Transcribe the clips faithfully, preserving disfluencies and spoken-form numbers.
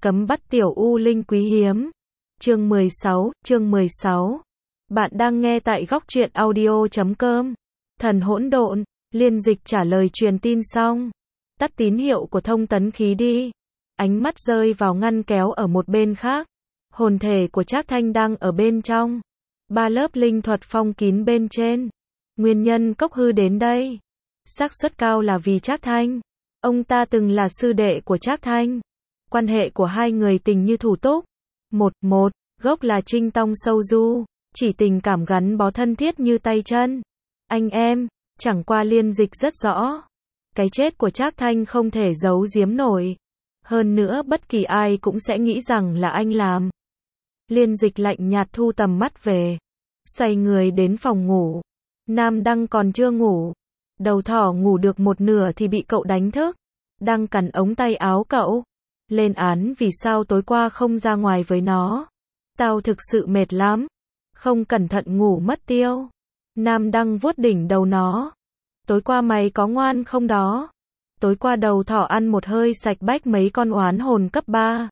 Cấm bắt tiểu u linh quý hiếm. Chương mười sáu, chương mười sáu. Bạn đang nghe tại góc truyện audio chấm com. Thần hỗn độn, Liên Dịch trả lời truyền tin xong. Tắt tín hiệu của thông tấn khí đi. Ánh mắt rơi vào ngăn kéo ở một bên khác. Hồn thể của Trác Thanh đang ở bên trong. Ba lớp linh thuật phong kín bên trên. Nguyên nhân Cốc Hư đến đây. Xác suất cao là vì Trác Thanh. Ông ta từng là sư đệ của Trác Thanh. Quan hệ của hai người tình như thủ túc. Một, một, gốc là Trinh Tông sâu du, chỉ tình cảm gắn bó thân thiết như tay chân. Anh em, chẳng qua Liên Dịch rất rõ. Cái chết của Trác Thanh không thể giấu giếm nổi. Hơn nữa bất kỳ ai cũng sẽ nghĩ rằng là anh làm. Liên Dịch lạnh nhạt thu tầm mắt về. Xoay người đến phòng ngủ. Nam Đăng còn chưa ngủ. Đầu thỏ ngủ được một nửa thì bị cậu đánh thức. Đang cắn ống tay áo cậu. Lên án vì sao tối qua không ra ngoài với nó. Tao thực sự mệt lắm. Không cẩn thận ngủ mất tiêu. Nam Đăng vuốt đỉnh đầu nó. Tối qua mày có ngoan không đó? Tối qua đầu thỏ ăn một hơi sạch bách mấy con oán hồn cấp ba.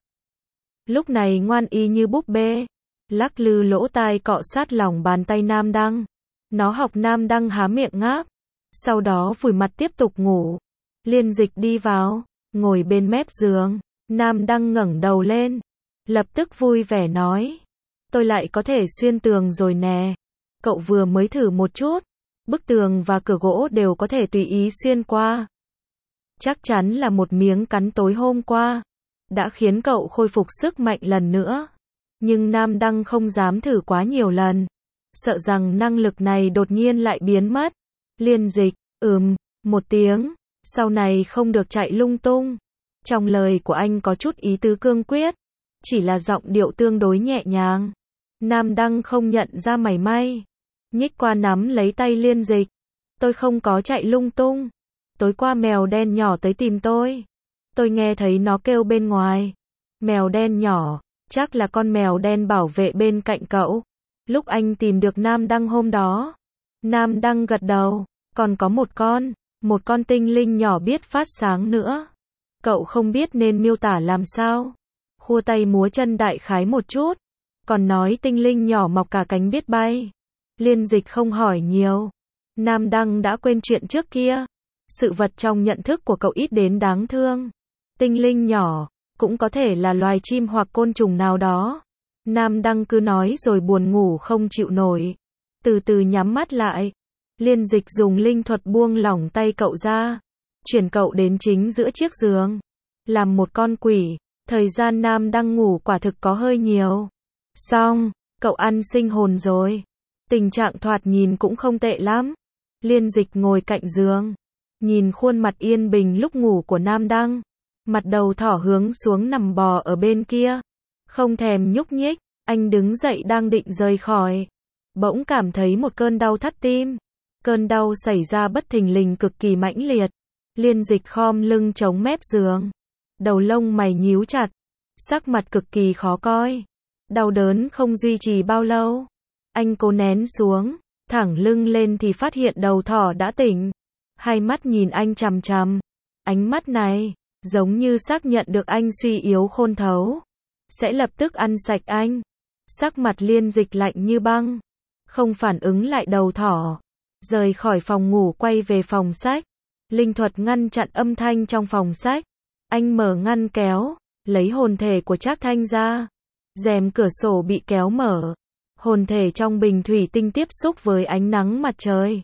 Lúc này ngoan y như búp bê. Lắc lư lỗ tai cọ sát lòng bàn tay Nam Đăng. Nó học Nam Đăng há miệng ngáp. Sau đó vùi mặt tiếp tục ngủ. Liên Dịch đi vào, ngồi bên mép giường. Nam Đăng ngẩng đầu lên. Lập tức vui vẻ nói. Tôi lại có thể xuyên tường rồi nè. Cậu vừa mới thử một chút. Bức tường và cửa gỗ đều có thể tùy ý xuyên qua. Chắc chắn là một miếng cắn tối hôm qua. Đã khiến cậu khôi phục sức mạnh lần nữa. Nhưng Nam Đăng không dám thử quá nhiều lần. Sợ rằng năng lực này đột nhiên lại biến mất. Liên Dịch, ừm, một tiếng. Sau này không được chạy lung tung. Trong lời của anh có chút ý tứ cương quyết. Chỉ là giọng điệu tương đối nhẹ nhàng. Nam Đăng không nhận ra mảy may. Nhích qua nắm lấy tay Liên Dịch. Tôi không có chạy lung tung. Tối qua mèo đen nhỏ tới tìm tôi. Tôi nghe thấy nó kêu bên ngoài. Mèo đen nhỏ, chắc là con mèo đen bảo vệ bên cạnh cậu. Lúc anh tìm được Nam Đăng hôm đó. Nam Đăng gật đầu. Còn có một con, một con tinh linh nhỏ biết phát sáng nữa. Cậu không biết nên miêu tả làm sao. Khua tay múa chân đại khái một chút. Còn nói tinh linh nhỏ mọc cả cánh biết bay. Liên Dịch không hỏi nhiều. Nam Đăng đã quên chuyện trước kia. Sự vật trong nhận thức của cậu ít đến đáng thương. Tinh linh nhỏ, cũng có thể là loài chim hoặc côn trùng nào đó. Nam Đăng cứ nói rồi buồn ngủ không chịu nổi. Từ từ nhắm mắt lại. Liên Dịch dùng linh thuật buông lỏng tay cậu ra. Chuyển cậu đến chính giữa chiếc giường. Làm một con quỷ. Thời gian Nam Đăng ngủ quả thực có hơi nhiều. Xong, cậu ăn sinh hồn rồi. Tình trạng thoạt nhìn cũng không tệ lắm. Liên Dịch ngồi cạnh giường. Nhìn khuôn mặt yên bình lúc ngủ của Nam Đăng. Mặt đầu thỏ hướng xuống nằm bò ở bên kia. Không thèm nhúc nhích. Anh đứng dậy đang định rời khỏi. Bỗng cảm thấy một cơn đau thắt tim. Cơn đau xảy ra bất thình lình cực kỳ mãnh liệt. Liên Dịch khom lưng chống mép giường. Đầu lông mày nhíu chặt. Sắc mặt cực kỳ khó coi. Đau đớn không duy trì bao lâu. Anh cố nén xuống. Thẳng lưng lên thì phát hiện đầu thỏ đã tỉnh. Hai mắt nhìn anh chằm chằm. Ánh mắt này, giống như xác nhận được anh suy yếu khôn thấu. Sẽ lập tức ăn sạch anh. Sắc mặt Liên Dịch lạnh như băng. Không phản ứng lại đầu thỏ. Rời khỏi phòng ngủ quay về phòng sách. Linh thuật ngăn chặn âm thanh trong phòng sách. Anh mở ngăn kéo, lấy hồn thể của Trác Thanh ra. Rèm cửa sổ bị kéo mở. Hồn thể trong bình thủy tinh tiếp xúc với ánh nắng mặt trời.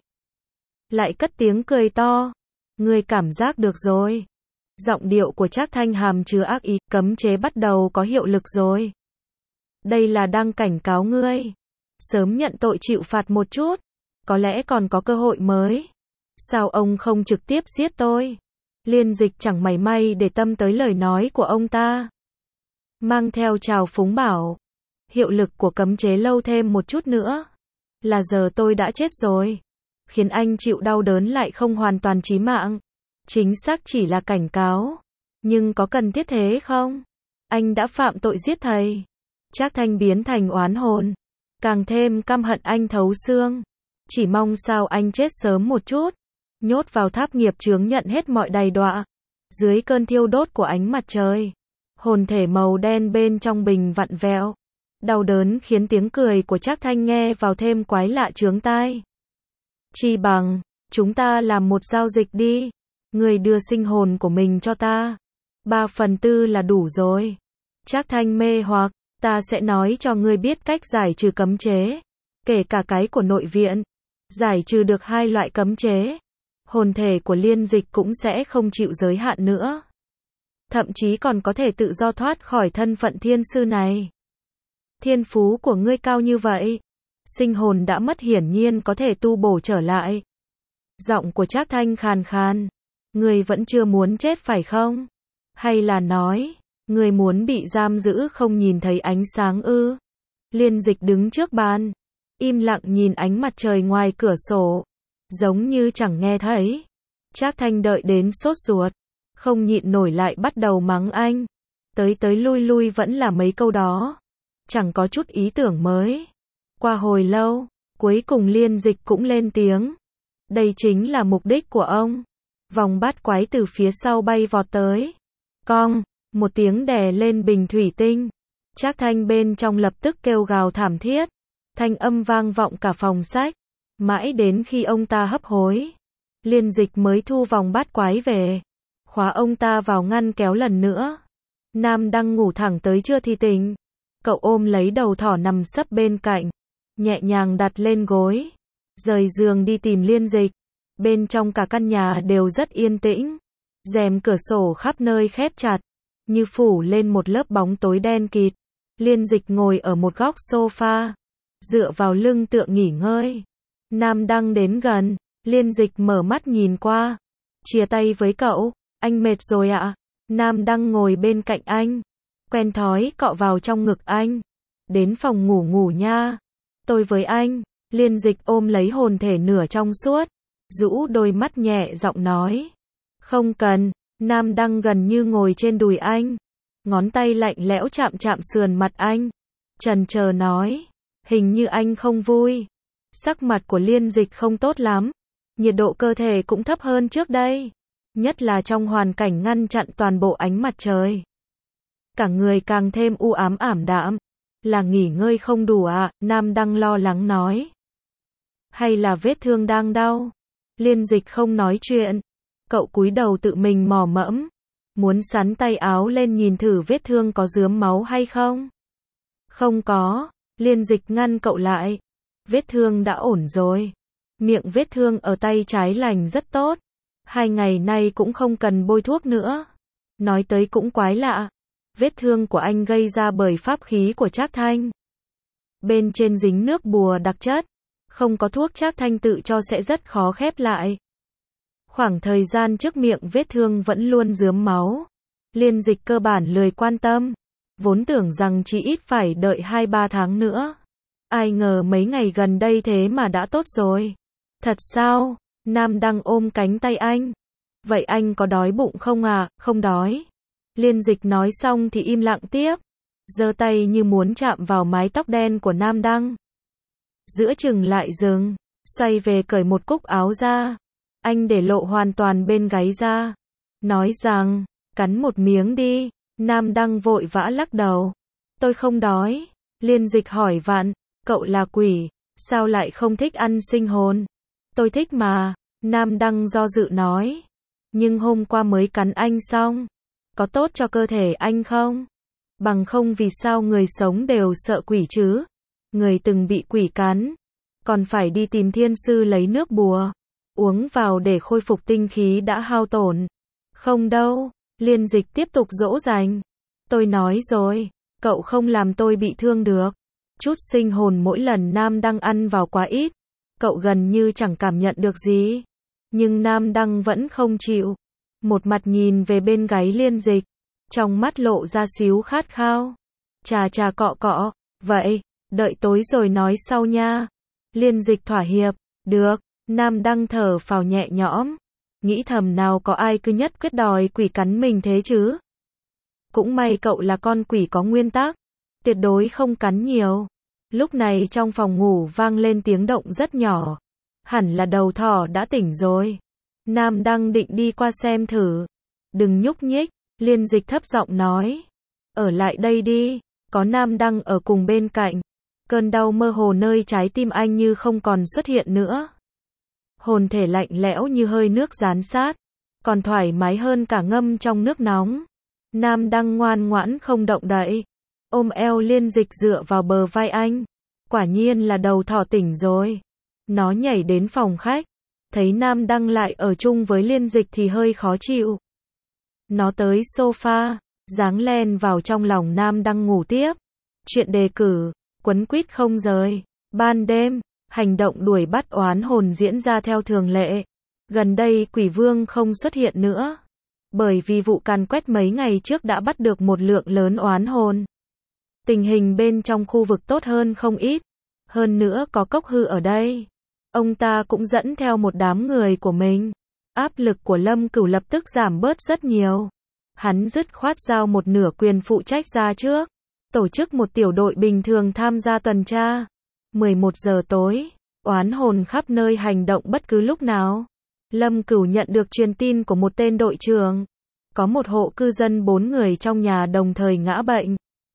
Lại cất tiếng cười to. Ngươi cảm giác được rồi. Giọng điệu của Trác Thanh hàm chứa ác ý, cấm chế bắt đầu có hiệu lực rồi. Đây là đang cảnh cáo ngươi. Sớm nhận tội chịu phạt một chút. Có lẽ còn có cơ hội mới. Sao ông không trực tiếp giết tôi? Liên Dịch chẳng mảy may để tâm tới lời nói của ông ta. Mang theo trào phúng bảo. Hiệu lực của cấm chế lâu thêm một chút nữa. Là giờ tôi đã chết rồi. Khiến anh chịu đau đớn lại không hoàn toàn chí mạng. Chính xác chỉ là cảnh cáo. Nhưng có cần thiết thế không? Anh đã phạm tội giết thầy. Trác Thanh biến thành oán hồn. Càng thêm căm hận anh thấu xương. Chỉ mong sao anh chết sớm một chút. Nhốt vào tháp nghiệp chướng nhận hết mọi đầy đọa. Dưới cơn thiêu đốt của ánh mặt trời. Hồn thể màu đen bên trong bình vặn vẹo. Đau đớn khiến tiếng cười của Trác Thanh nghe vào thêm quái lạ chướng tai. Chi bằng, chúng ta làm một giao dịch đi. Ngươi đưa sinh hồn của mình cho ta. Ba phần tư là đủ rồi. Trác Thanh mê hoặc, ta sẽ nói cho ngươi biết cách giải trừ cấm chế. Kể cả cái của nội viện. Giải trừ được hai loại cấm chế. Hồn thể của Liên Dịch cũng sẽ không chịu giới hạn nữa. Thậm chí còn có thể tự do thoát khỏi thân phận thiên sư này. Thiên phú của ngươi cao như vậy. Sinh hồn đã mất hiển nhiên có thể tu bổ trở lại. Giọng của Trác Thanh khàn khàn. Ngươi vẫn chưa muốn chết phải không? Hay là nói, ngươi muốn bị giam giữ không nhìn thấy ánh sáng ư? Liên Dịch đứng trước bàn, im lặng nhìn ánh mặt trời ngoài cửa sổ, giống như chẳng nghe thấy. Trác Thanh đợi đến sốt ruột, không nhịn nổi lại bắt đầu mắng anh. Tới tới lui lui vẫn là mấy câu đó, chẳng có chút ý tưởng mới. Qua hồi lâu, cuối cùng Liên Dịch cũng lên tiếng. Đây chính là mục đích của ông. Vòng bát quái từ phía sau bay vọt tới. Cong, một tiếng đè lên bình thủy tinh. Trác Thanh bên trong lập tức kêu gào thảm thiết. Thanh âm vang vọng cả phòng sách. Mãi đến khi ông ta hấp hối, Liên Dịch mới thu vòng bát quái về. Khóa ông ta vào ngăn kéo lần nữa. Nam đang ngủ thẳng tới trưa thì tỉnh. Cậu ôm lấy đầu thỏ nằm sấp bên cạnh, nhẹ nhàng đặt lên gối. Rời giường đi tìm Liên Dịch. Bên trong cả căn nhà đều rất yên tĩnh. Rèm cửa sổ khắp nơi khép chặt, như phủ lên một lớp bóng tối đen kịt. Liên Dịch ngồi ở một góc sofa, dựa vào lưng tựa nghỉ ngơi. Nam đang đến gần, Liên Dịch mở mắt nhìn qua, chia tay với cậu. Anh mệt rồi ạ? Nam đang ngồi bên cạnh anh, quen thói cọ vào trong ngực anh. Đến phòng ngủ ngủ nha. Tôi với anh. Liên Dịch ôm lấy hồn thể nửa trong suốt, rũ đôi mắt nhẹ giọng nói. Không cần. Nam đang gần như ngồi trên đùi anh, ngón tay lạnh lẽo chạm chạm sườn mặt anh, chần chờ nói. Hình như anh không vui. Sắc mặt của Liên Dịch không tốt lắm. Nhiệt độ cơ thể cũng thấp hơn trước đây. Nhất là trong hoàn cảnh ngăn chặn toàn bộ ánh mặt trời. Cả người càng thêm u ám ảm đạm. Là nghỉ ngơi không đủ à? Nam đang lo lắng nói. Hay là vết thương đang đau? Liên Dịch không nói chuyện. Cậu cúi đầu tự mình mò mẫm. Muốn xắn tay áo lên nhìn thử vết thương có rướm máu hay không? Không có. Liên Dịch ngăn cậu lại. Vết thương đã ổn rồi. Miệng vết thương ở tay trái lành rất tốt. Hai ngày nay cũng không cần bôi thuốc nữa. Nói tới cũng quái lạ. Vết thương của anh gây ra bởi pháp khí của Trác Thanh. Bên trên dính nước bùa đặc chất. Không có thuốc Trác Thanh tự cho sẽ rất khó khép lại. Khoảng thời gian trước miệng vết thương vẫn luôn rướm máu. Liên Dịch cơ bản lười quan tâm. Vốn tưởng rằng chỉ ít phải đợi hai ba tháng nữa. Ai ngờ mấy ngày gần đây thế mà đã tốt rồi. Thật sao? Nam đang ôm cánh tay anh. Vậy anh có đói bụng không à? Không đói. Liên Dịch nói xong thì im lặng tiếp. Giơ tay như muốn chạm vào mái tóc đen của Nam Đăng. Giữa chừng lại dừng. Xoay về cởi một cúc áo ra. Anh để lộ hoàn toàn bên gáy ra. Nói rằng, cắn một miếng đi. Nam Đăng vội vã lắc đầu. Tôi không đói. Liên Dịch hỏi vặn. Cậu là quỷ. Sao lại không thích ăn sinh hồn? Tôi thích mà. Nam Đăng do dự nói. Nhưng hôm qua mới cắn anh xong. Có tốt cho cơ thể anh không? Bằng không vì sao người sống đều sợ quỷ chứ? Người từng bị quỷ cắn. Còn phải đi tìm thiên sư lấy nước bùa. Uống vào để khôi phục tinh khí đã hao tổn. Không đâu. Liên Dịch tiếp tục dỗ dành. Tôi nói rồi. Cậu không làm tôi bị thương được. Chút sinh hồn mỗi lần Nam Đăng ăn vào quá ít. Cậu gần như chẳng cảm nhận được gì. Nhưng Nam Đăng vẫn không chịu. Một mặt nhìn về bên gáy Liên Dịch. Trong mắt lộ ra xíu khát khao. Chà chà cọ cọ. Vậy, đợi tối rồi nói sau nha. Liên Dịch thỏa hiệp. Được. Nam Đăng thở phào nhẹ nhõm. Nghĩ thầm nào có ai cứ nhất quyết đòi quỷ cắn mình thế chứ. Cũng may cậu là con quỷ có nguyên tắc. Tuyệt đối không cắn nhiều. Lúc này trong phòng ngủ vang lên tiếng động rất nhỏ. Hẳn là đầu thỏ đã tỉnh rồi. Nam Đăng định đi qua xem thử. Đừng nhúc nhích. Liên Dịch thấp giọng nói. Ở lại đây đi, có Nam Đăng ở cùng bên cạnh. Cơn đau mơ hồ nơi trái tim anh như không còn xuất hiện nữa. Hồn thể lạnh lẽo như hơi nước rán sát, còn thoải mái hơn cả ngâm trong nước nóng. Nam Đăng ngoan ngoãn không động đậy, ôm eo Liên Dịch dựa vào bờ vai anh. Quả nhiên là đầu thỏ tỉnh rồi. Nó nhảy đến phòng khách, thấy Nam Đăng lại ở chung với Liên Dịch thì hơi khó chịu. Nó tới sofa, giáng len vào trong lòng Nam Đăng ngủ tiếp. Chuyện đề cử, quấn quýt không rời. Ban đêm, hành động đuổi bắt oán hồn diễn ra theo thường lệ. Gần đây Quỷ Vương không xuất hiện nữa, bởi vì vụ càn quét mấy ngày trước đã bắt được một lượng lớn oán hồn. Tình hình bên trong khu vực tốt hơn không ít. Hơn nữa có Cốc Hư ở đây, ông ta cũng dẫn theo một đám người của mình. Áp lực của Lâm Cửu lập tức giảm bớt rất nhiều. Hắn dứt khoát giao một nửa quyền phụ trách ra trước, tổ chức một tiểu đội bình thường tham gia tuần tra. mười một giờ tối, oán hồn khắp nơi hành động bất cứ lúc nào. Lâm Cửu nhận được truyền tin của một tên đội trưởng. Có một hộ cư dân bốn người trong nhà đồng thời ngã bệnh.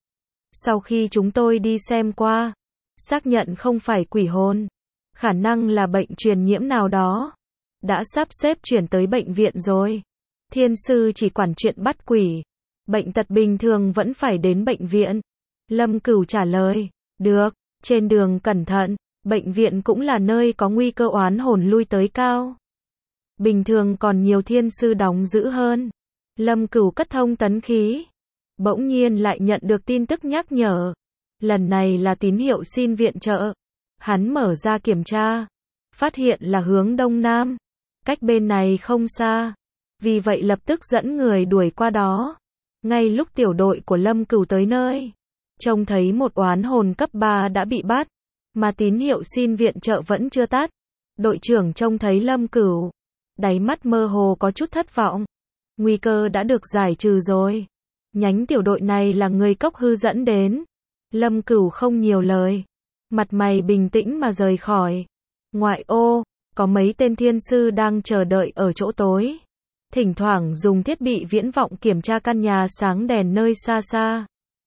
Sau khi chúng tôi đi xem qua, xác nhận không phải quỷ hồn, khả năng là bệnh truyền nhiễm nào đó. Đã sắp xếp chuyển tới bệnh viện rồi. Thiên sư chỉ quản chuyện bắt quỷ, bệnh tật bình thường vẫn phải đến bệnh viện. Lâm Cửu trả lời, được, trên đường cẩn thận, bệnh viện cũng là nơi có nguy cơ oán hồn lui tới cao. Bình thường còn nhiều thiên sư đóng giữ hơn. Lâm Cửu cất thông tấn khí, bỗng nhiên lại nhận được tin tức nhắc nhở. Lần này là tín hiệu xin viện trợ. Hắn mở ra kiểm tra, phát hiện là hướng đông nam, cách bên này không xa. Vì vậy lập tức dẫn người đuổi qua đó. Ngay lúc tiểu đội của Lâm Cửu tới nơi, trông thấy một oán hồn cấp ba đã bị bắt, mà tín hiệu xin viện trợ vẫn chưa tắt. Đội trưởng trông thấy Lâm Cửu, đáy mắt mơ hồ có chút thất vọng. Nguy cơ đã được giải trừ rồi. Nhánh tiểu đội này là người Cốc Hư dẫn đến. Lâm Cửu không nhiều lời, mặt mày bình tĩnh mà rời khỏi. Ngoại ô, có mấy tên thiên sư đang chờ đợi ở chỗ tối, thỉnh thoảng dùng thiết bị viễn vọng kiểm tra căn nhà sáng đèn nơi xa xa.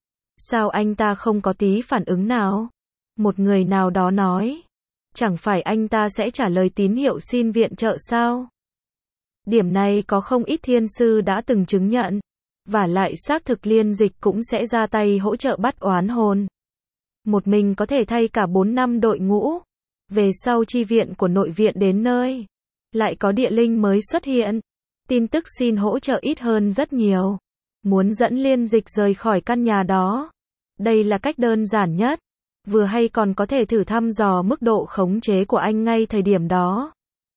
Sao anh ta không có tí phản ứng nào? Một người nào đó nói. Chẳng phải anh ta sẽ trả lời tín hiệu xin viện trợ sao? Điểm này có không ít thiên sư đã từng chứng nhận. Và lại xác thực Liên Dịch cũng sẽ ra tay hỗ trợ bắt oán hồn. Một mình có thể thay cả bốn năm đội ngũ. Về sau chi viện của nội viện đến nơi, lại có địa linh mới xuất hiện. Tin tức xin hỗ trợ ít hơn rất nhiều. Muốn dẫn Liên Dịch rời khỏi căn nhà đó, đây là cách đơn giản nhất. Vừa hay còn có thể thử thăm dò mức độ khống chế của anh ngay thời điểm đó.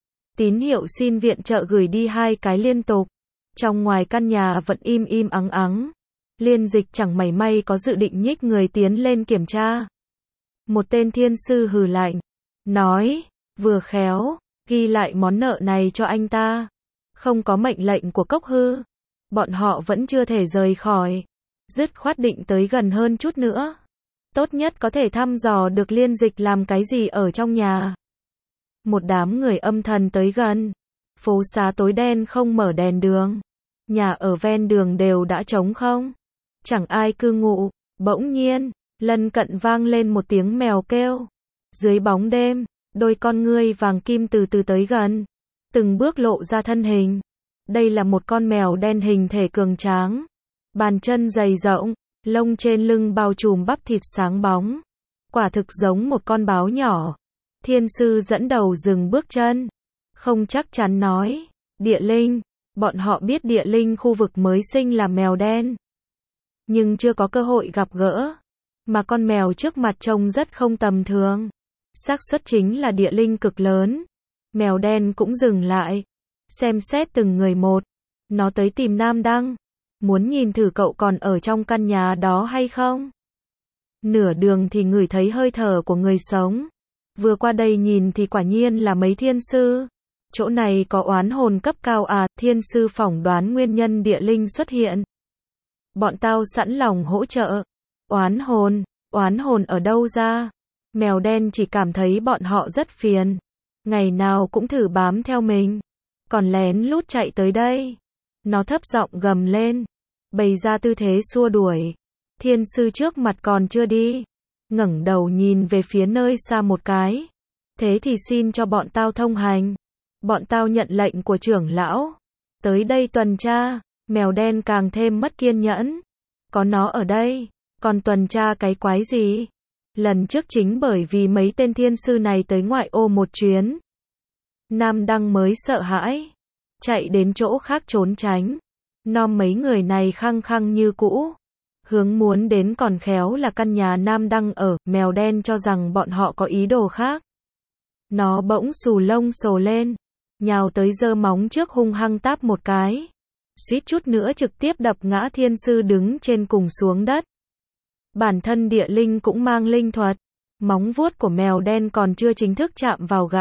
Tín hiệu xin viện trợ gửi đi hai cái liên tục. Trong ngoài căn nhà vẫn im im ắng ắng. Liên Dịch chẳng mảy may có dự định nhích người tiến lên kiểm tra. Một tên thiên sư hừ lạnh, nói, vừa khéo, ghi lại món nợ này cho anh ta. Không có mệnh lệnh của Cốc Hư, bọn họ vẫn chưa thể rời khỏi. Dứt khoát định tới gần hơn chút nữa. Tốt nhất có thể thăm dò được Liên Dịch làm cái gì ở trong nhà. Một đám người âm thầm tới gần. Phố xá tối đen không mở đèn đường. Nhà ở ven đường đều đã trống không. Chẳng ai cư ngụ. Bỗng nhiên, lân cận vang lên một tiếng mèo kêu. Dưới bóng đêm, đôi con ngươi vàng kim từ từ tới gần. Từng bước lộ ra thân hình. Đây là một con mèo đen hình thể cường tráng. Bàn chân dày rộng, lông trên lưng bao trùm bắp thịt sáng bóng. Quả thực giống một con báo nhỏ. Thiên sư dẫn đầu dừng bước chân. Không chắc chắn nói, địa linh. Bọn họ biết địa linh khu vực mới sinh là mèo đen, nhưng chưa có cơ hội gặp gỡ. Mà con mèo trước mặt trông rất không tầm thường. Xác suất chính là địa linh cực lớn. Mèo đen cũng dừng lại, xem xét từng người một. Nó tới tìm Nam Đăng, muốn nhìn thử cậu còn ở trong căn nhà đó hay không. Nửa đường thì ngửi thấy hơi thở của người sống. Vừa qua đây nhìn thì quả nhiên là mấy thiên sư. Chỗ này có oán hồn cấp cao à? Thiên sư phỏng đoán nguyên nhân địa linh xuất hiện. Bọn tao sẵn lòng hỗ trợ. Oán hồn, oán hồn ở đâu ra? Mèo đen chỉ cảm thấy bọn họ rất phiền. Ngày nào cũng thử bám theo mình, còn lén lút chạy tới đây. Nó thấp giọng gầm lên, bày ra tư thế xua đuổi. Thiên sư trước mặt còn chưa đi, ngẩng đầu nhìn về phía nơi xa một cái. Thế thì xin cho bọn tao thông hành. Bọn tao nhận lệnh của trưởng lão. Tới đây tuần tra. Mèo đen càng thêm mất kiên nhẫn. Có nó ở đây, còn tuần tra cái quái gì? Lần trước chính bởi vì mấy tên thiên sư này tới ngoại ô một chuyến. Nam Đăng mới sợ hãi. Chạy đến chỗ khác trốn tránh. Nom mấy người này khăng khăng như cũ. Hướng muốn đến còn khéo là căn nhà Nam Đăng ở, mèo đen cho rằng bọn họ có ý đồ khác. Nó bỗng xù lông xồ lên, nhào tới giơ móng trước hung hăng táp một cái. Suýt chút nữa trực tiếp đập ngã thiên sư đứng trên cùng xuống đất. Bản thân địa linh cũng mang linh thuật, móng vuốt của mèo đen còn chưa chính thức chạm vào gã.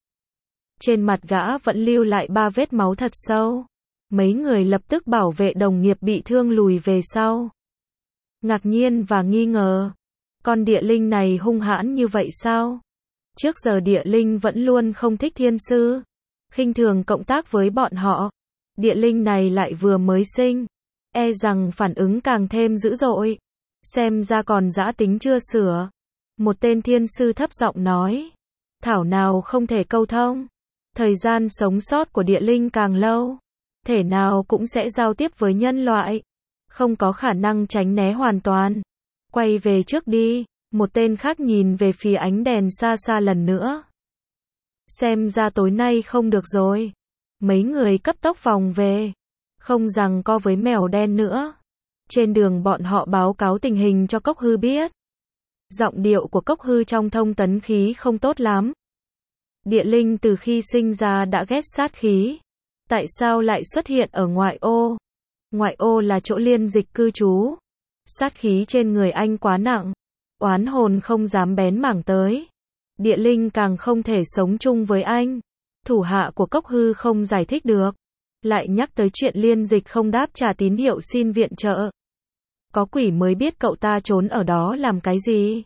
Trên mặt gã vẫn lưu lại ba vết máu thật sâu. Mấy người lập tức bảo vệ đồng nghiệp bị thương lùi về sau. Ngạc nhiên và nghi ngờ. Con địa linh này hung hãn như vậy sao? Trước giờ địa linh vẫn luôn không thích thiên sư, khinh thường cộng tác với bọn họ. Địa linh này lại vừa mới sinh, e rằng phản ứng càng thêm dữ dội. Xem ra còn dã tính chưa sửa. Một tên thiên sư thấp giọng nói. Thảo nào không thể câu thông. Thời gian sống sót của địa linh càng lâu, thể nào cũng sẽ giao tiếp với nhân loại. Không có khả năng tránh né hoàn toàn. Quay về trước đi. Một tên khác nhìn về phía ánh đèn xa xa lần nữa. Xem ra tối nay không được rồi. Mấy người cấp tốc vòng về. Không giằng co với mèo đen nữa. Trên đường bọn họ báo cáo tình hình cho Cốc Hư biết. Giọng điệu của Cốc Hư trong thông tấn khí không tốt lắm. Địa linh từ khi sinh ra đã ghét sát khí. Tại sao lại xuất hiện ở ngoại ô? Ngoại ô là chỗ liên dịch cư trú. Sát khí trên người anh quá nặng. Oán hồn không dám bén mảng tới. Địa linh càng không thể sống chung với anh. Thủ hạ của Cốc Hư không giải thích được. Lại nhắc tới chuyện liên dịch không đáp trả tín hiệu xin viện trợ. Có quỷ mới biết cậu ta trốn ở đó làm cái gì.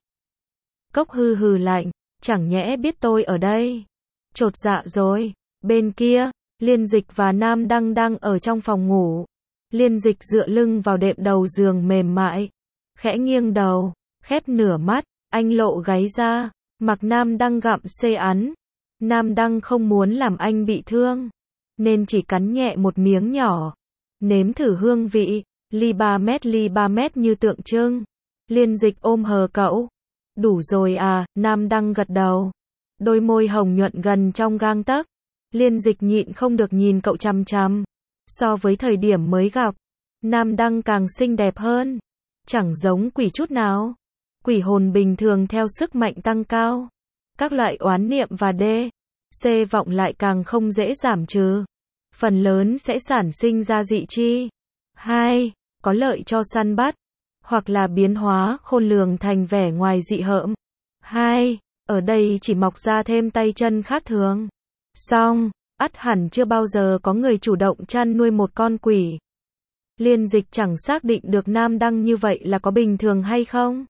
Cốc Hư hừ lạnh. Chẳng nhẽ biết tôi ở đây. Chột dạ rồi. Bên kia, liên dịch và Nam Đăng đang ở trong phòng ngủ. Liên dịch dựa lưng vào đệm đầu giường mềm mại. Khẽ nghiêng đầu. Khép nửa mắt, anh lộ gáy ra, mặc Nam Đăng gặm xê án. Nam Đăng không muốn làm anh bị thương, nên chỉ cắn nhẹ một miếng nhỏ. Nếm thử hương vị, ly ba mét ly ba mét như tượng trưng. Liên dịch ôm hờ cậu. Đủ rồi à, Nam Đăng gật đầu. Đôi môi hồng nhuận gần trong gang tấc. Liên dịch nhịn không được nhìn cậu chằm chằm. So với thời điểm mới gặp, Nam Đăng càng xinh đẹp hơn. Chẳng giống quỷ chút nào. Quỷ hồn bình thường theo sức mạnh tăng cao. Các loại oán niệm và đê, xê vọng lại càng không dễ giảm trừ. Phần lớn sẽ sản sinh ra dị chi. Hai, có lợi cho săn bắt. Hoặc là biến hóa khôn lường thành vẻ ngoài dị hợm. Hai, ở đây chỉ mọc ra thêm tay chân khác thường. Xong, ắt hẳn chưa bao giờ có người chủ động chăn nuôi một con quỷ. Liên dịch chẳng xác định được Nam Đăng như vậy là có bình thường hay không.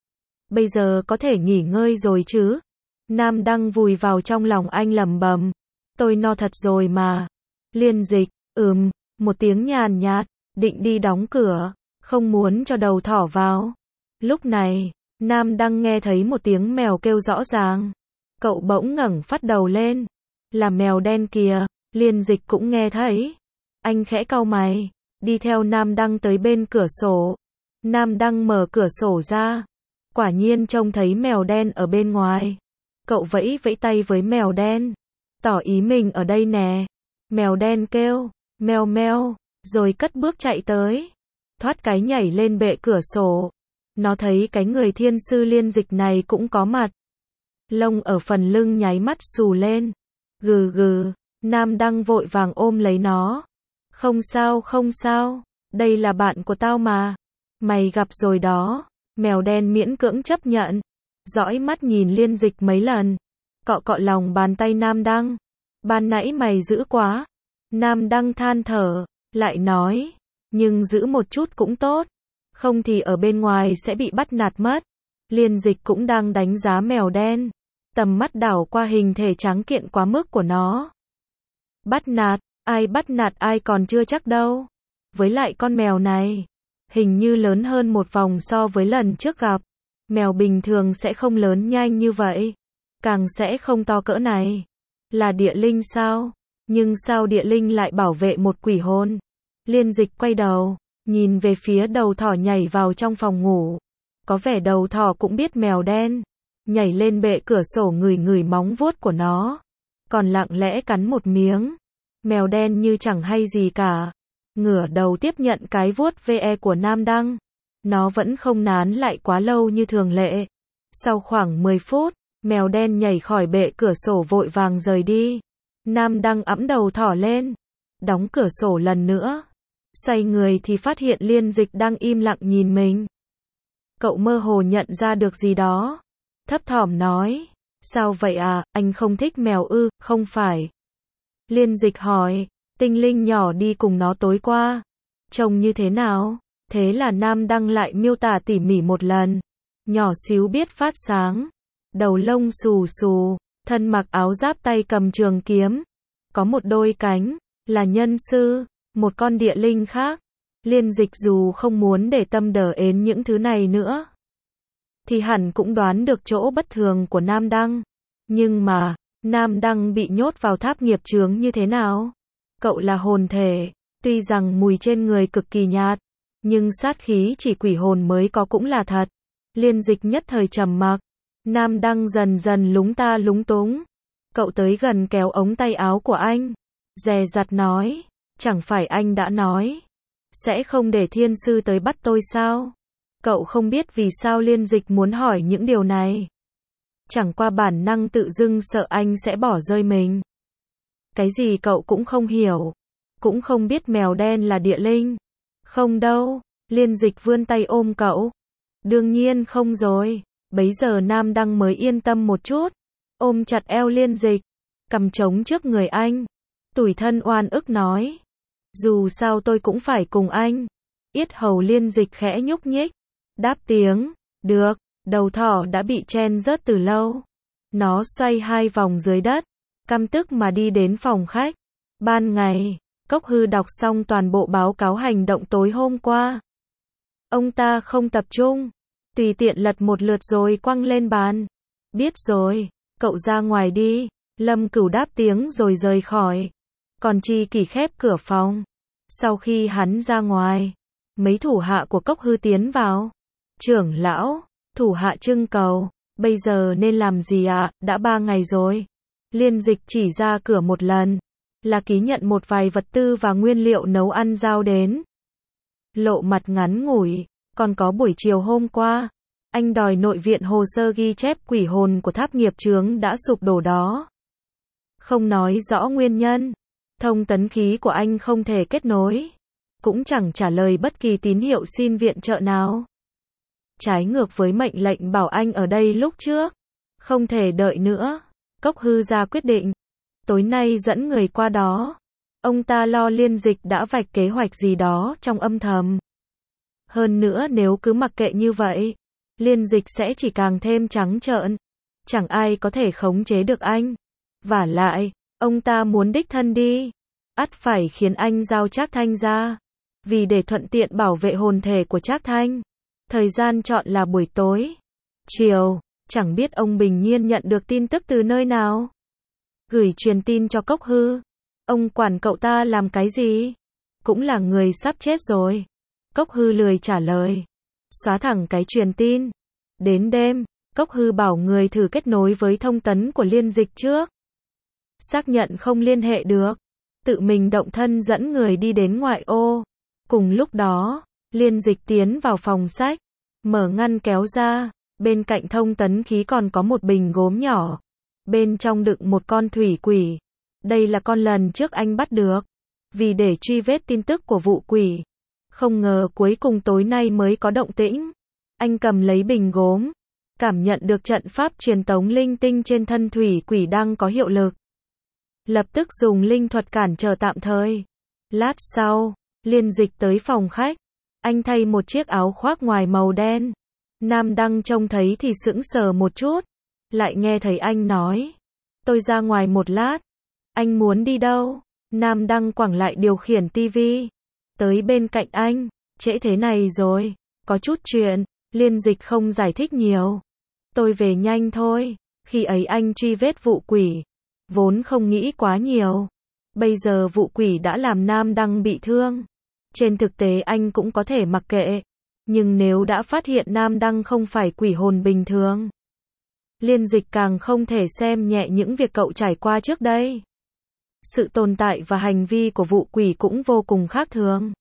Bây giờ có thể nghỉ ngơi rồi chứ. Nam Đăng vùi vào trong lòng anh lẩm bẩm. Tôi no thật rồi mà. Liên dịch, ừm, một tiếng nhàn nhạt, định đi đóng cửa, không muốn cho đầu thỏ vào. Lúc này, Nam Đăng nghe thấy một tiếng mèo kêu rõ ràng. Cậu bỗng ngẩng phát đầu lên. Là mèo đen kìa, liên dịch cũng nghe thấy. Anh khẽ cau mày, đi theo Nam Đăng tới bên cửa sổ. Nam Đăng mở cửa sổ ra. Quả nhiên trông thấy mèo đen ở bên ngoài. Cậu vẫy vẫy tay với mèo đen. Tỏ ý mình ở đây nè. Mèo đen kêu, meo meo, rồi cất bước chạy tới. Thoát cái nhảy lên bệ cửa sổ. Nó thấy cái người thiên sư liên dịch này cũng có mặt. Lông ở phần lưng nháy mắt xù lên. Gừ gừ, Nam Đăng vội vàng ôm lấy nó. Không sao không sao, đây là bạn của tao mà. Mày gặp rồi đó. Mèo đen miễn cưỡng chấp nhận. Dõi mắt nhìn liên dịch mấy lần. Cọ cọ lòng bàn tay Nam Đăng. Ban nãy mày dữ quá. Nam Đăng than thở, lại nói. Nhưng giữ một chút cũng tốt. Không thì ở bên ngoài sẽ bị bắt nạt mất. Liên dịch cũng đang đánh giá mèo đen. Tầm mắt đảo qua hình thể tráng kiện quá mức của nó. Bắt nạt, ai bắt nạt ai còn chưa chắc đâu. Với lại con mèo này, hình như lớn hơn một vòng so với lần trước gặp. Mèo bình thường sẽ không lớn nhanh như vậy, càng sẽ không to cỡ này. Là địa linh sao? Nhưng sao địa linh lại bảo vệ một quỷ hồn? Liên Dịch quay đầu, nhìn về phía đầu thỏ nhảy vào trong phòng ngủ. Có vẻ đầu thỏ cũng biết mèo đen, nhảy lên bệ cửa sổ ngửi ngửi móng vuốt của nó, còn lặng lẽ cắn một miếng. Mèo đen như chẳng hay gì cả, ngửa đầu tiếp nhận cái vuốt ve của Nam Đăng. Nó vẫn không nán lại quá lâu như thường lệ. Sau khoảng mười phút, mèo đen nhảy khỏi bệ cửa sổ vội vàng rời đi. Nam Đăng ẵm đầu thỏ lên, đóng cửa sổ lần nữa. Xoay người thì phát hiện Liên Dịch đang im lặng nhìn mình. Cậu mơ hồ nhận ra được gì đó, thấp thỏm nói, sao vậy à, anh không thích mèo ư? Không phải. Liên Dịch hỏi, tinh linh nhỏ đi cùng nó tối qua, trông như thế nào? Thế là Nam Đăng lại miêu tả tỉ mỉ một lần. Nhỏ xíu biết phát sáng, đầu lông xù xù, thân mặc áo giáp tay cầm trường kiếm, có một đôi cánh, là nhân sư, một con địa linh khác. Liên Dịch dù không muốn để tâm đờ ến những thứ này nữa, thì hẳn cũng đoán được chỗ bất thường của Nam Đăng. Nhưng mà, Nam Đăng bị nhốt vào tháp nghiệp chướng như thế nào? Cậu là hồn thể, tuy rằng mùi trên người cực kỳ nhạt, nhưng sát khí chỉ quỷ hồn mới có cũng là thật. Liên Dịch nhất thời trầm mặc. Nam Đăng dần dần lúng ta lúng túng. Cậu tới gần kéo ống tay áo của anh, dè dặt nói, chẳng phải anh đã nói sẽ không để thiên sư tới bắt tôi sao? Cậu không biết vì sao Liên Dịch muốn hỏi những điều này. Chẳng qua bản năng tự dưng sợ anh sẽ bỏ rơi mình. Cái gì cậu cũng không hiểu, cũng không biết mèo đen là địa linh. Không đâu, Liên Dịch vươn tay ôm cậu. Đương nhiên không rồi. Bấy giờ Nam Đăng mới yên tâm một chút, ôm chặt eo Liên Dịch, cầm trống trước người anh, tủi thân oan ức nói, dù sao tôi cũng phải cùng anh. Yết hầu Liên Dịch khẽ nhúc nhích, đáp tiếng, được. Đầu thỏ đã bị chen rớt từ lâu. Nó xoay hai vòng dưới đất, căm tức mà đi đến phòng khách. Ban ngày, Cốc Hư đọc xong toàn bộ báo cáo hành động tối hôm qua. Ông ta không tập trung, tùy tiện lật một lượt rồi quăng lên bàn. Biết rồi, cậu ra ngoài đi. Lâm Cửu đáp tiếng rồi rời khỏi. Còn Chi Kỷ khép cửa phòng. Sau khi hắn ra ngoài, mấy thủ hạ của Cốc Hư tiến vào. Trưởng lão, thủ hạ trưng cầu, bây giờ nên làm gì ạ? À? Đã ba ngày rồi. Liên Dịch chỉ ra cửa một lần, là ký nhận một vài vật tư và nguyên liệu nấu ăn giao đến. Lộ mặt ngắn ngủi, còn có buổi chiều hôm qua, anh đòi nội viện hồ sơ ghi chép quỷ hồn của tháp nghiệp chướng đã sụp đổ đó. Không nói rõ nguyên nhân, thông tấn khí của anh không thể kết nối, cũng chẳng trả lời bất kỳ tín hiệu xin viện trợ nào. Trái ngược với mệnh lệnh bảo anh ở đây lúc trước. Không thể đợi nữa. Cốc Hư ra quyết định. Tối nay dẫn người qua đó. Ông ta lo Liên Dịch đã vạch kế hoạch gì đó trong âm thầm. Hơn nữa nếu cứ mặc kệ như vậy, Liên Dịch sẽ chỉ càng thêm trắng trợn. Chẳng ai có thể khống chế được anh. Vả lại, ông ta muốn đích thân đi, ắt phải khiến anh giao Trác Thanh ra. Vì để thuận tiện bảo vệ hồn thể của Trác Thanh, thời gian chọn là buổi tối. Chiều, chẳng biết ông Bình Nhiên nhận được tin tức từ nơi nào. Gửi truyền tin cho Cốc Hư. Ông quản cậu ta làm cái gì? Cũng là người sắp chết rồi. Cốc Hư lười trả lời. Xóa thẳng cái truyền tin. Đến đêm, Cốc Hư bảo người thử kết nối với thông tấn của Liên Dịch trước. Xác nhận không liên hệ được. Tự mình động thân dẫn người đi đến ngoại ô. Cùng lúc đó, Liên Dịch tiến vào phòng sách, mở ngăn kéo ra, bên cạnh thông tấn khí còn có một bình gốm nhỏ, bên trong đựng một con thủy quỷ. Đây là con lần trước anh bắt được, vì để truy vết tin tức của vụ quỷ. Không ngờ cuối cùng tối nay mới có động tĩnh. Anh cầm lấy bình gốm, cảm nhận được trận pháp truyền tống linh tinh trên thân thủy quỷ đang có hiệu lực. Lập tức dùng linh thuật cản trở tạm thời. Lát sau, Liên Dịch tới phòng khách. Anh thay một chiếc áo khoác ngoài màu đen. Nam Đăng trông thấy thì sững sờ một chút. Lại nghe thấy anh nói, tôi ra ngoài một lát. Anh muốn đi đâu? Nam Đăng quẳng lại điều khiển tivi tới bên cạnh anh, Trễ thế này rồi, có chút chuyện, Liên Dịch không giải thích nhiều. Tôi về nhanh thôi, khi ấy anh truy vết vụ quỷ, vốn không nghĩ quá nhiều. Bây giờ vụ quỷ đã làm Nam Đăng bị thương. Trên thực tế anh cũng có thể mặc kệ, nhưng nếu đã phát hiện Nam Đăng không phải quỷ hồn bình thường, Liên Dịch càng không thể xem nhẹ những việc cậu trải qua trước đây. Sự tồn tại và hành vi của vụ quỷ cũng vô cùng khác thường.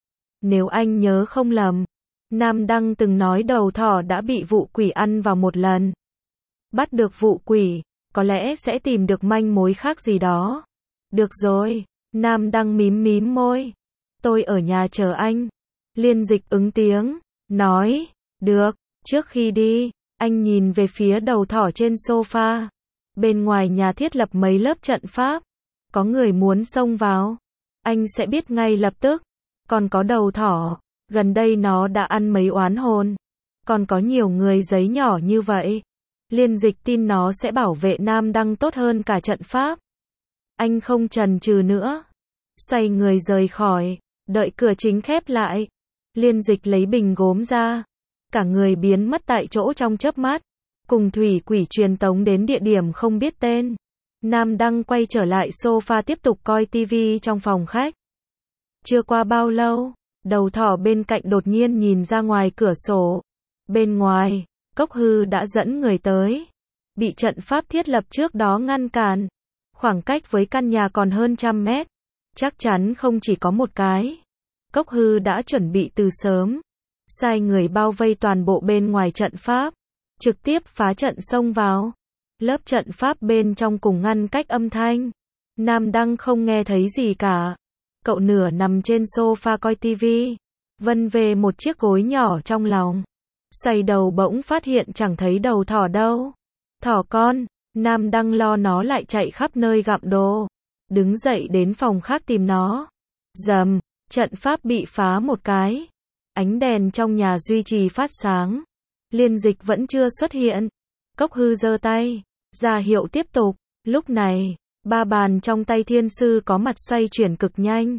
Nếu anh nhớ không lầm, Nam Đăng từng nói đầu thỏ đã bị vụ quỷ ăn vào một lần. Bắt được vụ quỷ, có lẽ sẽ tìm được manh mối khác gì đó. Được rồi, Nam Đăng mím mím môi. Tôi ở nhà chờ anh. Liên Dịch ứng tiếng, nói, được, trước khi đi, anh nhìn về phía đầu thỏ trên sofa. Bên ngoài nhà thiết lập mấy lớp trận pháp. Có người muốn xông vào, anh sẽ biết ngay lập tức. Còn có đầu thỏ, gần đây nó đã ăn mấy oán hồn. Còn có nhiều người giấy nhỏ như vậy. Liên Dịch tin nó sẽ bảo vệ Nam Đăng tốt hơn cả trận pháp. Anh không chần chừ nữa. Xoay người rời khỏi, đợi cửa chính khép lại. Liên Dịch lấy bình gốm ra. Cả người biến mất tại chỗ trong chớp mắt. Cùng thủy quỷ truyền tống đến địa điểm không biết tên. Nam Đăng quay trở lại sofa tiếp tục coi tivi trong phòng khách. Chưa qua bao lâu, đầu thỏ bên cạnh đột nhiên nhìn ra ngoài cửa sổ. Bên ngoài, Cốc Hư đã dẫn người tới. Bị trận pháp thiết lập trước đó ngăn cản. Khoảng cách với căn nhà còn hơn trăm mét. Chắc chắn không chỉ có một cái. Cốc Hư đã chuẩn bị từ sớm. Sai người bao vây toàn bộ bên ngoài trận pháp. Trực tiếp phá trận xông vào. Lớp trận pháp bên trong cùng ngăn cách âm thanh. Nam Đăng không nghe thấy gì cả. Cậu nửa nằm trên sofa coi tivi. Vân về một chiếc gối nhỏ trong lòng. Xoay đầu bỗng phát hiện chẳng thấy đầu thỏ đâu. Thỏ con, Nam Đăng lo nó lại chạy khắp nơi gặm đồ. Đứng dậy đến phòng khác tìm nó. Rầm, trận pháp bị phá một cái. Ánh đèn trong nhà duy trì phát sáng. Liên Dịch vẫn chưa xuất hiện. Cốc Hư giơ tay, ra hiệu tiếp tục. Lúc này, ba bàn trong tay thiên sư có mặt xoay chuyển cực nhanh.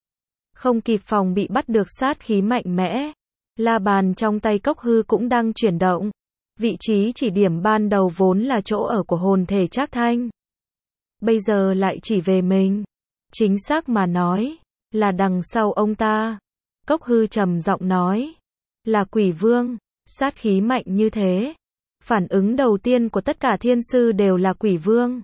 Không kịp phòng bị bắt được sát khí mạnh mẽ. La bàn trong tay Cốc Hư cũng đang chuyển động. Vị trí chỉ điểm ban đầu vốn là chỗ ở của hồn thể Trác Thanh. Bây giờ lại chỉ về mình. Chính xác mà nói, là đằng sau ông ta. Cốc Hư trầm giọng nói, là quỷ vương, sát khí mạnh như thế. Phản ứng đầu tiên của tất cả thiên sư đều là quỷ vương.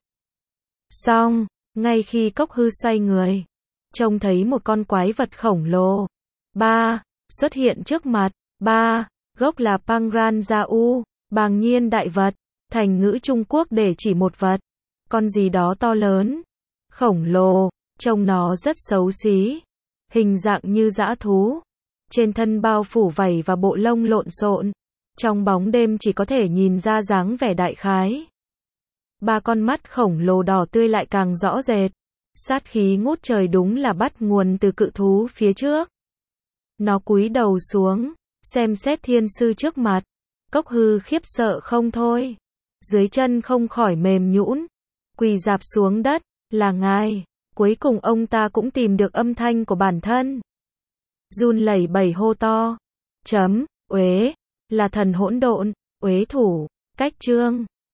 Xong, ngay khi Cốc Hư xoay người, trông thấy một con quái vật khổng lồ. Ba, xuất hiện trước mặt. Ba, gốc là Pangranjau, bàng nhiên đại vật, thành ngữ Trung Quốc để chỉ một vật. Con gì đó to lớn, khổng lồ, trông nó rất xấu xí. Hình dạng như dã thú. Trên thân bao phủ vảy và bộ lông lộn xộn. Trong bóng đêm chỉ có thể nhìn ra dáng vẻ đại khái. Ba con mắt khổng lồ đỏ tươi lại càng rõ rệt. Sát khí ngút trời đúng là bắt nguồn từ cự thú phía trước. Nó cúi đầu xuống, xem xét thiên sư trước mặt. Cốc Hư khiếp sợ không thôi. Dưới chân không khỏi mềm nhũn, quỳ rạp xuống đất, là ngài. Cuối cùng ông ta cũng tìm được âm thanh của bản thân. Run lẩy bẩy hô to. Chấm, uế, là thần hỗn độn, uế thủ, cách chương.